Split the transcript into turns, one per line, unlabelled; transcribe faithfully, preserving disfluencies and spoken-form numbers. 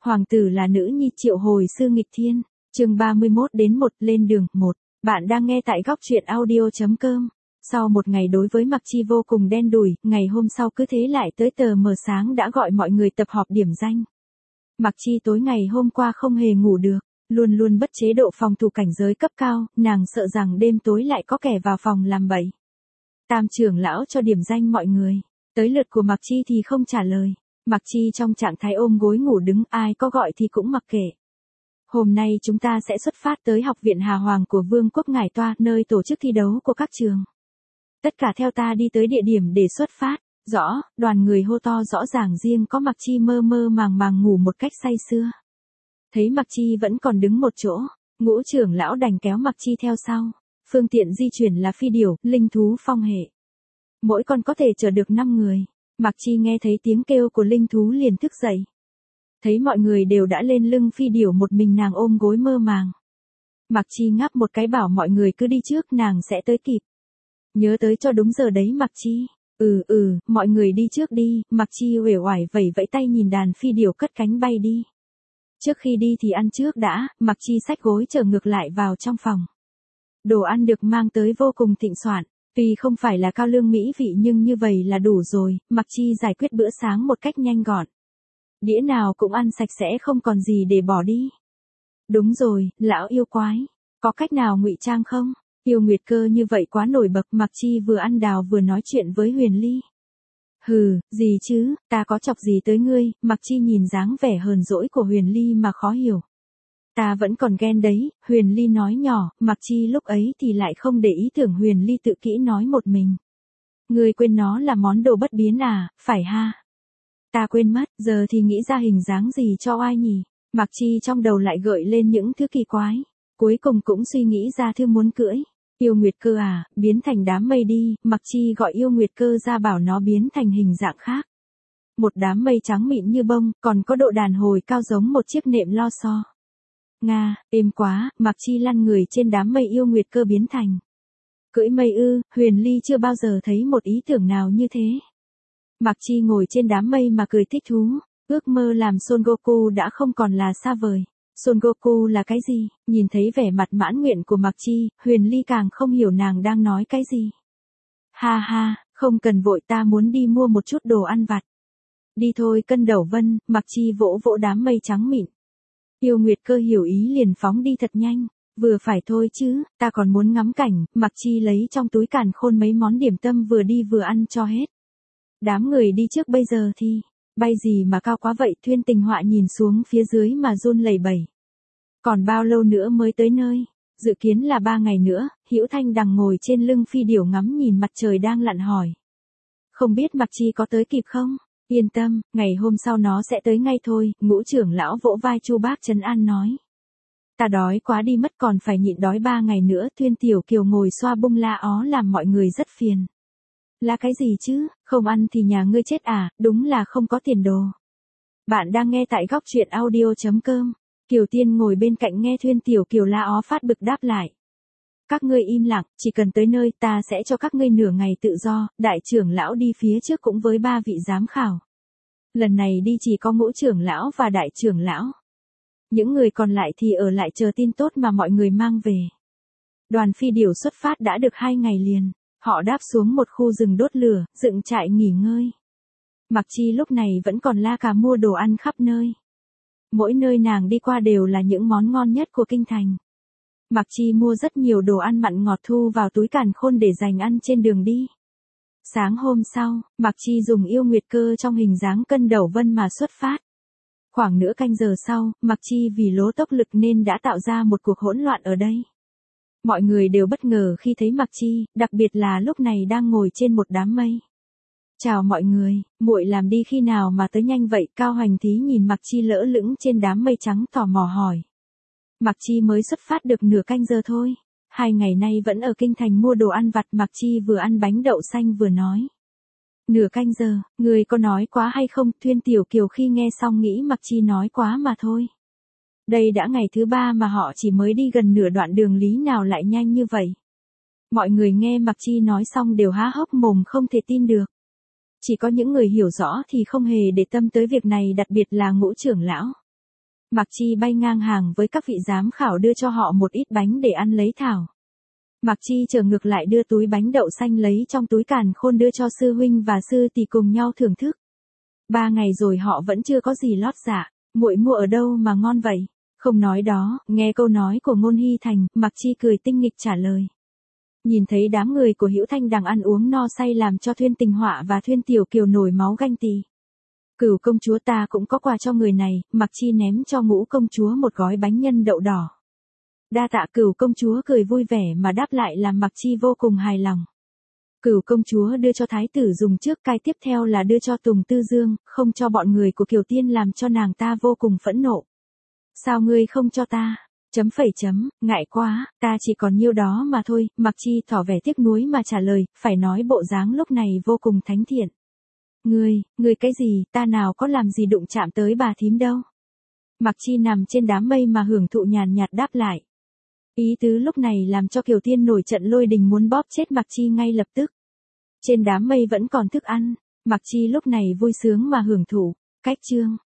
Hoàng tử là nữ nhi Triệu hồi sư nghịch thiên. Chương ba mươi mốt đến một lên đường. một. Bạn đang nghe tại góc truyện audio chấm com. Sau một ngày đối với Mạc Chi vô cùng đen đủi, ngày hôm sau cứ thế lại tới tờ mờ sáng đã gọi mọi người tập họp điểm danh. Mạc Chi tối ngày hôm qua không hề ngủ được, luôn luôn bất chế độ phòng thủ cảnh giới cấp cao, nàng sợ rằng đêm tối lại có kẻ vào phòng làm bậy. Tam trưởng lão cho điểm danh mọi người, tới lượt của Mạc Chi thì không trả lời. Mạc Chi trong trạng thái ôm gối ngủ đứng, ai có gọi thì cũng mặc kệ. Hôm nay chúng ta sẽ xuất phát tới học viện Hà Hoàng của Vương quốc Ngải Toa, nơi tổ chức thi đấu của các trường. Tất cả theo ta đi tới địa điểm để xuất phát. Rõ, đoàn người hô to rõ ràng, riêng có Mạc Chi mơ mơ màng màng ngủ một cách say sưa. Thấy Mạc Chi vẫn còn đứng một chỗ, Ngũ trưởng lão đành kéo Mạc Chi theo sau. Phương tiện di chuyển là phi điểu, linh thú phong hệ. Mỗi con có thể chở được năm người. Mạc Chi nghe thấy tiếng kêu của linh thú liền thức dậy. Thấy mọi người đều đã lên lưng phi điểu, một mình nàng ôm gối mơ màng. Mạc Chi ngáp một cái bảo mọi người cứ đi trước, nàng sẽ tới kịp. Nhớ tới cho đúng giờ đấy Mạc Chi. Ừ ừ, mọi người đi trước đi. Mạc Chi uể oải vẫy vẫy tay nhìn đàn phi điểu cất cánh bay đi. Trước khi đi thì ăn trước đã. Mạc Chi xách gối trở ngược lại vào trong phòng. Đồ ăn được mang tới vô cùng thịnh soạn. Tuy không phải là cao lương mỹ vị nhưng như vậy là đủ rồi. Mạc Chi giải quyết bữa sáng một cách nhanh gọn. Đĩa nào cũng ăn sạch sẽ, không còn gì để bỏ đi. Đúng rồi, lão yêu quái, có cách nào ngụy trang không? Yêu Nguyệt Cơ như vậy quá nổi bật. Mạc Chi vừa ăn đào vừa nói chuyện với Huyền Ly. Hừ, gì chứ, ta có chọc gì tới ngươi? Mạc Chi nhìn dáng vẻ hờn dỗi của Huyền Ly mà khó hiểu. Ta vẫn còn ghen đấy, Huyền Ly nói nhỏ. Mạc Chi lúc ấy thì lại không để ý tưởng Huyền Ly tự kỹ nói một mình. Ngươi quên nó là món đồ bất biến à, phải ha? Ta quên mất, giờ thì nghĩ ra hình dáng gì cho oai nhỉ? Mạc Chi trong đầu lại gợi lên những thứ kỳ quái. Cuối cùng cũng suy nghĩ ra thứ muốn cưỡi. Yêu Nguyệt Cơ à, biến thành đám mây đi. Mạc Chi gọi Yêu Nguyệt Cơ ra bảo nó biến thành hình dạng khác. Một đám mây trắng mịn như bông, còn có độ đàn hồi cao giống một chiếc nệm lo xo. Nga, êm quá. Mạc Chi lăn người trên đám mây Yêu Nguyệt Cơ biến thành. Cưỡi mây ư? Huyền Ly chưa bao giờ thấy một ý tưởng nào như thế. Mạc Chi ngồi trên đám mây mà cười thích thú. Ước mơ làm Son Goku đã không còn là xa vời. Son Goku là cái gì? Nhìn thấy vẻ mặt mãn nguyện của Mạc Chi, Huyền Ly càng không hiểu nàng đang nói cái gì. Ha ha, không cần vội, ta muốn đi mua một chút đồ ăn vặt. Đi thôi Cân Đầu Vân. Mạc Chi vỗ vỗ đám mây trắng mịn. Yêu Nguyệt Cơ hiểu ý liền phóng đi thật nhanh. Vừa phải thôi chứ, ta còn muốn ngắm cảnh. Mạc Chi lấy trong túi càn khôn mấy món điểm tâm, vừa đi vừa ăn cho hết. Đám người đi trước bây giờ thì, bay gì mà cao quá vậy? Thuyên Tình Họa nhìn xuống phía dưới mà run lẩy bẩy. Còn bao lâu nữa mới tới nơi? Dự kiến là ba ngày nữa. Hữu Thanh Đằng ngồi trên lưng phi điểu ngắm nhìn mặt trời đang lặn hỏi. Không biết Mạc Chi có tới kịp không? Yên tâm, ngày hôm sau nó sẽ tới ngay thôi. Ngũ trưởng lão vỗ vai Chu Bác trấn an nói. Ta đói quá đi mất, còn phải nhịn đói ba ngày nữa. Thuyên Tiểu Kiều ngồi xoa bung la ó làm mọi người rất phiền. Là cái gì chứ, không ăn thì nhà ngươi chết à, đúng là không có tiền đồ. Bạn đang nghe tại góc truyện audio chấm com. Kiều Tiên ngồi bên cạnh nghe Thuyên Tiểu Kiều la ó phát bực đáp lại. Các ngươi im lặng, chỉ cần tới nơi ta sẽ cho các ngươi nửa ngày tự do. Đại trưởng lão đi phía trước cũng với ba vị giám khảo. Lần này đi chỉ có Ngũ trưởng lão và đại trưởng lão. Những người còn lại thì ở lại chờ tin tốt mà mọi người mang về. Đoàn phi điểu xuất phát đã được hai ngày liền. Họ đáp xuống một khu rừng đốt lửa, dựng trại nghỉ ngơi. Mạc Chi lúc này vẫn còn la cà mua đồ ăn khắp nơi. Mỗi nơi nàng đi qua đều là những món ngon nhất của kinh thành. Mạc Chi mua rất nhiều đồ ăn mặn ngọt thu vào túi càn khôn để dành ăn trên đường đi. Sáng hôm sau, Mạc Chi dùng Yêu Nguyệt Cơ trong hình dáng Cân Đầu Vân mà xuất phát. Khoảng nửa canh giờ sau, Mạc Chi vì lố tốc lực nên đã tạo ra một cuộc hỗn loạn ở đây. Mọi người đều bất ngờ khi thấy Mạc Chi, đặc biệt là lúc này đang ngồi trên một đám mây. Chào mọi người, muội làm đi khi nào mà tới nhanh vậy? Cao Hoành Thí nhìn Mạc Chi lỡ lững trên đám mây trắng tò mò hỏi. Mạc Chi mới xuất phát được nửa canh giờ thôi. Hai ngày nay vẫn ở kinh thành mua đồ ăn vặt. Mạc Chi vừa ăn bánh đậu xanh vừa nói. Nửa canh giờ, người có nói quá hay không? Thuyên Tiểu Kiều khi nghe xong nghĩ Mạc Chi nói quá mà thôi. Đây đã ngày thứ ba mà họ chỉ mới đi gần nửa đoạn đường, lý nào lại nhanh như vậy? Mọi người nghe Mạc Chi nói xong đều há hốc mồm không thể tin được. Chỉ có những người hiểu rõ thì không hề để tâm tới việc này, đặc biệt là Ngũ trưởng lão. Mạc Chi bay ngang hàng với các vị giám khảo đưa cho họ một ít bánh để ăn lấy thảo. Mạc Chi trở ngược lại đưa túi bánh đậu xanh lấy trong túi càn khôn đưa cho sư huynh và sư tỷ cùng nhau thưởng thức. Ba ngày rồi họ vẫn chưa có gì lót dạ, muội mua ở đâu mà ngon vậy? Không nói đó, nghe câu nói của Ngôn Hy Thành, Mạc Chi cười tinh nghịch trả lời. Nhìn thấy đám người của Hữu Thanh đang ăn uống no say làm cho Thuyên Tình Họa và Thuyên Tiểu Kiều nổi máu ganh tị. Cửu công chúa ta cũng có quà cho người này, Mạc Chi ném cho Ngũ công chúa một gói bánh nhân đậu đỏ. Đa tạ. Cửu công chúa cười vui vẻ mà đáp lại làm Mạc Chi vô cùng hài lòng. Cửu công chúa đưa cho thái tử dùng trước, cái tiếp theo là đưa cho Tùng Tư Dương, không cho bọn người của Kiều Tiên làm cho nàng ta vô cùng phẫn nộ. Sao ngươi không cho ta? Chấm phẩy chấm, ngại quá, ta chỉ còn nhiêu đó mà thôi. Mạc Chi tỏ vẻ tiếc nuối mà trả lời, phải nói bộ dáng lúc này vô cùng thánh thiện. Ngươi, ngươi cái gì, ta nào có làm gì đụng chạm tới bà thím đâu. Mạc Chi nằm trên đám mây mà hưởng thụ nhàn nhạt đáp lại. Ý tứ lúc này làm cho Kiều Tiên nổi trận lôi đình muốn bóp chết Mạc Chi ngay lập tức. Trên đám mây vẫn còn thức ăn, Mạc Chi lúc này vui sướng mà hưởng thụ. Cách chương